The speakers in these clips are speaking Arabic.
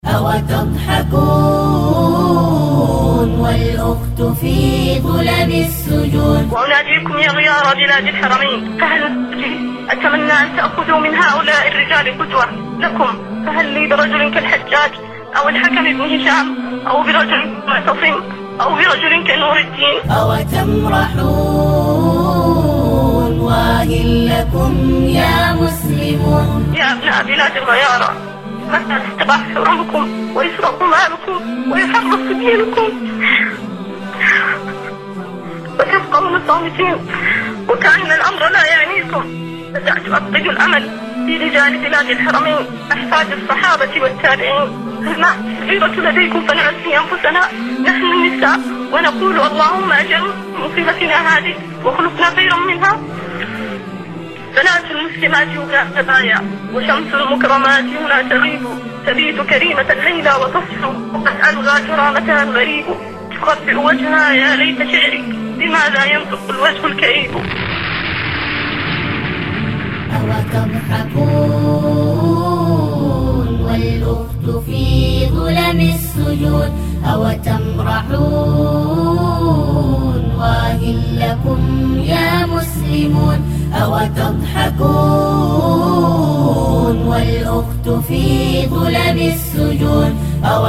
أو تضحكون والأخت في ظلم السجون. وأناديكم يا غيار بلاد الحرمين، فهل أتمنى أن تأخذوا من هؤلاء الرجال قدوة لكم، فهل لي برجل كالحجاج أو الحكم بن هشام أو برجل معتصم أو برجل كنور الدين. أو تمرحون واهل لكم يا مسلمون. يا أبناء بلاد الغيارة، متى تستباح حرمكم ويسرق مالكم ويحرص دينكم وتبقون صامتين وكأن الأمر لا يعنيكم؟ بدأت أفقد الأمل في رجال بلاد الحرمين أحفاد الصحابة والتابعين. هل ما الغيرة لديكم فنعزي أنفسنا نحن النساء ونقول اللهم أجل مصيبتنا هذه وخلقنا خيرا منها؟ بنات المسلمات هنا تبايا وشمس المكرمات هنا تغيب، تبيت كريمة الليلة وتصحو وقد ألغى كرامتها الغريب. تخبئ وجهها يا ليت شعري بماذا ينطق الوجه الكئيب. أو تضحكون والأخت في ظلم السجون. أو تمرحون واهل لكم يا مسلمون. أو تضحكون والأخت في ظلم السجون. أو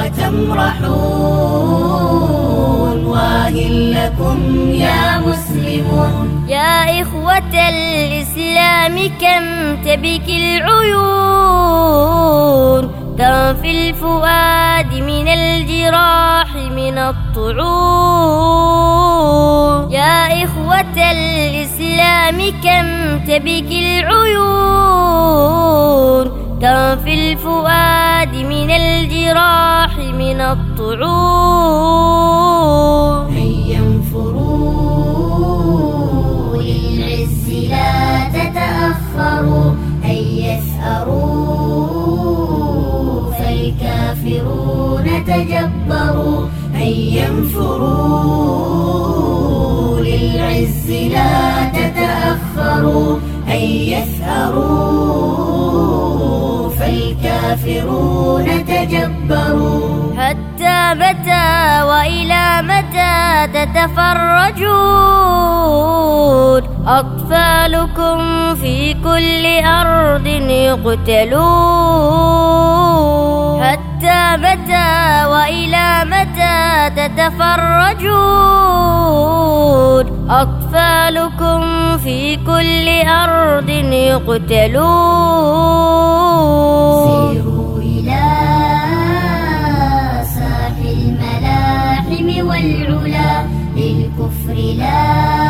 تمرحون واهل لكم يا مسلمون. يا إخوة الإسلام كم تبكي العيون، كم في الفؤاد من الجراح من الطعون. يا إخوة الإسلام كم تبكي العيون، كم في الفؤاد من الجراح من الطعون. هيا انفروا للعز لا تتأخروا، هيا اسأروا فالكافرون تجبروا. هيا انفروا للعز لا تتأخروا، هيا اسأروا فالكافرون تجبروا. حتى متى وإلى متى تتفرجون، أطفالكم في كل أرض يقتلون. حتى متى وإلى متى تتفرجون، أطفالكم في كل أرض يقتلون. سيروا إلى ساحل الملاحم والعلا، للكفر لا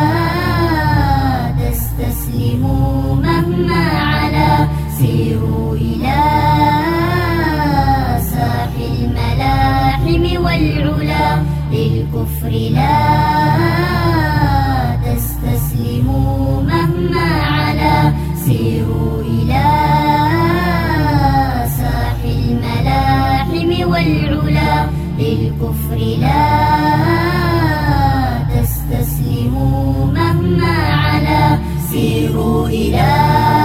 تستسلموا مهما علا. سيروا إلى ساحل الملاحم والعلا، للكفر لا تستسلموا مهما علا. سيروا إلى ساحل الملاحم والعلا، للكفر لا تستسلموا مهما علا. سيروا إلى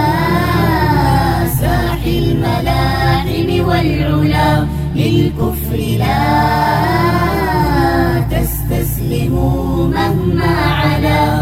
ساحل الملاحم والعلا، للكفر لا تستسلموا مهما علا.